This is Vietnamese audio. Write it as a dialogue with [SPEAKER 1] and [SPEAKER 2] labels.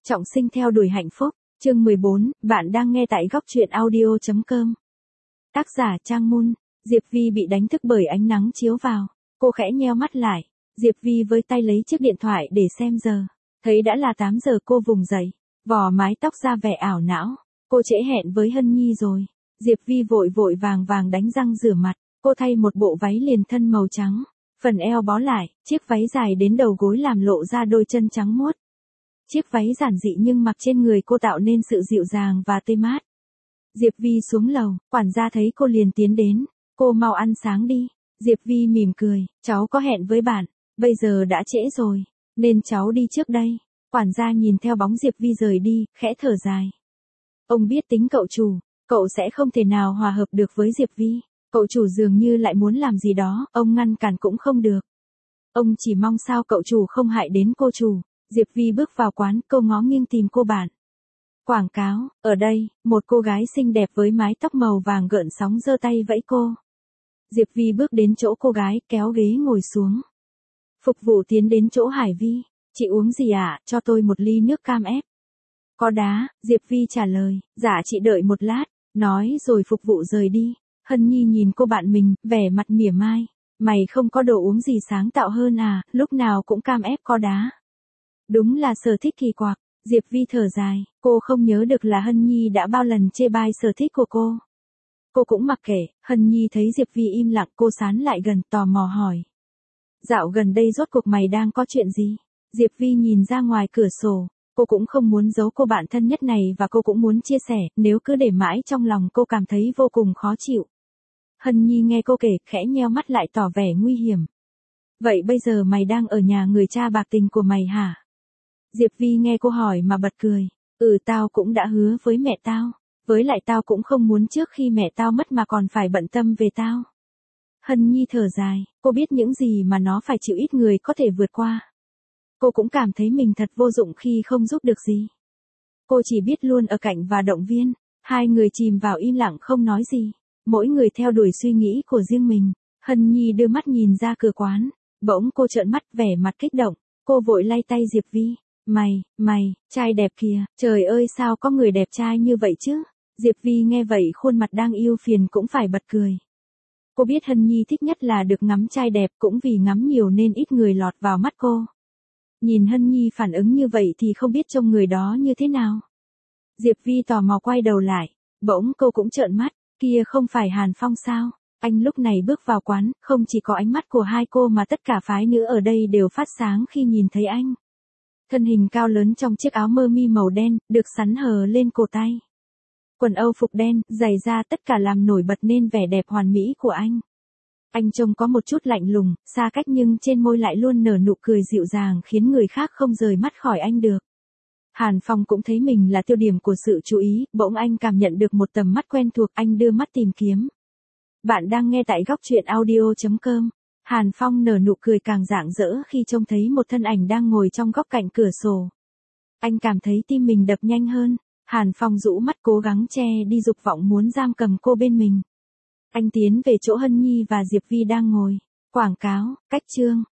[SPEAKER 1] Trọng sinh theo đuổi hạnh phúc, chương 14, bạn đang nghe tại góc truyện audio.com. Tác giả Trang Mun. Diệp Vi bị đánh thức bởi ánh nắng chiếu vào. Cô khẽ nheo mắt lại. Diệp Vi với tay lấy chiếc điện thoại để xem giờ. Thấy đã là 8 giờ cô vùng dậy. Vò mái tóc ra vẻ ảo não. Cô trễ hẹn với Hân Nhi rồi. Diệp Vi vội vội vàng vàng đánh răng rửa mặt. Cô thay một bộ váy liền thân màu trắng. Phần eo bó lại, chiếc váy dài đến đầu gối làm lộ ra đôi chân trắng muốt. Chiếc váy giản dị nhưng mặc trên người cô tạo nên sự dịu dàng và tê mát. Diệp Vi xuống lầu, quản gia thấy cô liền tiến đến. Cô mau ăn sáng đi. Diệp Vi mỉm cười, cháu có hẹn với bạn, bây giờ đã trễ rồi, nên cháu đi trước đây. Quản gia nhìn theo bóng Diệp Vi rời đi, khẽ thở dài. Ông biết tính cậu chủ, cậu sẽ không thể nào hòa hợp được với Diệp Vi. Cậu chủ dường như lại muốn làm gì đó, ông ngăn cản cũng không được. Ông chỉ mong sao cậu chủ không hại đến cô chủ. Diệp Vi bước vào quán, cô ngó nghiêng tìm cô bạn. Quảng cáo, ở đây, một cô gái xinh đẹp với mái tóc màu vàng gợn sóng giơ tay vẫy cô. Diệp Vi bước đến chỗ cô gái, kéo ghế ngồi xuống. Phục vụ tiến đến chỗ Hải Vi. Chị uống gì ạ? Cho tôi một ly nước cam ép. Có đá, Diệp Vi trả lời. Dạ chị đợi một lát, nói rồi phục vụ rời đi. Hân Nhi nhìn cô bạn mình, vẻ mặt mỉa mai. Mày không có đồ uống gì sáng tạo hơn à, lúc nào cũng cam ép có đá. Đúng là sở thích kỳ quặc. Diệp Vi thở dài, cô không nhớ được là Hân Nhi đã bao lần chê bai sở thích của cô. Cô cũng mặc kệ. Hân Nhi thấy Diệp Vi im lặng, cô sán lại gần, tò mò hỏi. Dạo gần đây rốt cuộc mày đang có chuyện gì? Diệp Vi nhìn ra ngoài cửa sổ, cô cũng không muốn giấu cô bạn thân nhất này và cô cũng muốn chia sẻ, nếu cứ để mãi trong lòng cô cảm thấy vô cùng khó chịu. Hân Nhi nghe cô kể, khẽ nheo mắt lại tỏ vẻ nguy hiểm. Vậy bây giờ mày đang ở nhà người cha bạc tình của mày hả? Diệp Vi nghe cô hỏi mà bật cười. Tao cũng đã hứa với mẹ tao. Với lại tao cũng không muốn trước khi mẹ tao mất mà còn phải bận tâm về tao. Hân Nhi thở dài, cô biết những gì mà nó phải chịu ít người có thể vượt qua. Cô cũng cảm thấy mình thật vô dụng khi không giúp được gì. Cô chỉ biết luôn ở cạnh và động viên. Hai người chìm vào im lặng không nói gì. Mỗi người theo đuổi suy nghĩ của riêng mình. Hân Nhi đưa mắt nhìn ra cửa quán. Bỗng cô trợn mắt vẻ mặt kích động. Cô vội lay tay Diệp Vi. Mày, trai đẹp kìa, trời ơi sao có người đẹp trai như vậy chứ? Diệp Vi nghe vậy khuôn mặt đang yêu phiền cũng phải bật cười. Cô biết Hân Nhi thích nhất là được ngắm trai đẹp, cũng vì ngắm nhiều nên ít người lọt vào mắt cô. Nhìn Hân Nhi phản ứng như vậy thì không biết trông người đó như thế nào. Diệp Vi tò mò quay đầu lại, bỗng cô cũng trợn mắt, kia không phải Hàn Phong sao? Anh lúc này bước vào quán, không chỉ có ánh mắt của hai cô mà tất cả phái nữ ở đây đều phát sáng khi nhìn thấy anh. Thân hình cao lớn trong chiếc áo mơ mi màu đen, được sắn hờ lên cổ tay. Quần âu phục đen, giày da tất cả làm nổi bật nên vẻ đẹp hoàn mỹ của anh. Anh trông có một chút lạnh lùng, xa cách nhưng trên môi lại luôn nở nụ cười dịu dàng khiến người khác không rời mắt khỏi anh được. Hàn Phong cũng thấy mình là tiêu điểm của sự chú ý, bỗng anh cảm nhận được một tầm mắt quen thuộc, anh đưa mắt tìm kiếm. Bạn đang nghe tại góc truyện audio.com. Hàn Phong nở nụ cười càng rạng rỡ khi trông thấy một thân ảnh đang ngồi trong góc cạnh cửa sổ. Anh cảm thấy tim mình đập nhanh hơn. Hàn Phong rũ mắt cố gắng che đi dục vọng muốn giam cầm cô bên mình. Anh tiến về chỗ Hân Nhi và Diệp Vi đang ngồi. Quảng cáo, cách chương.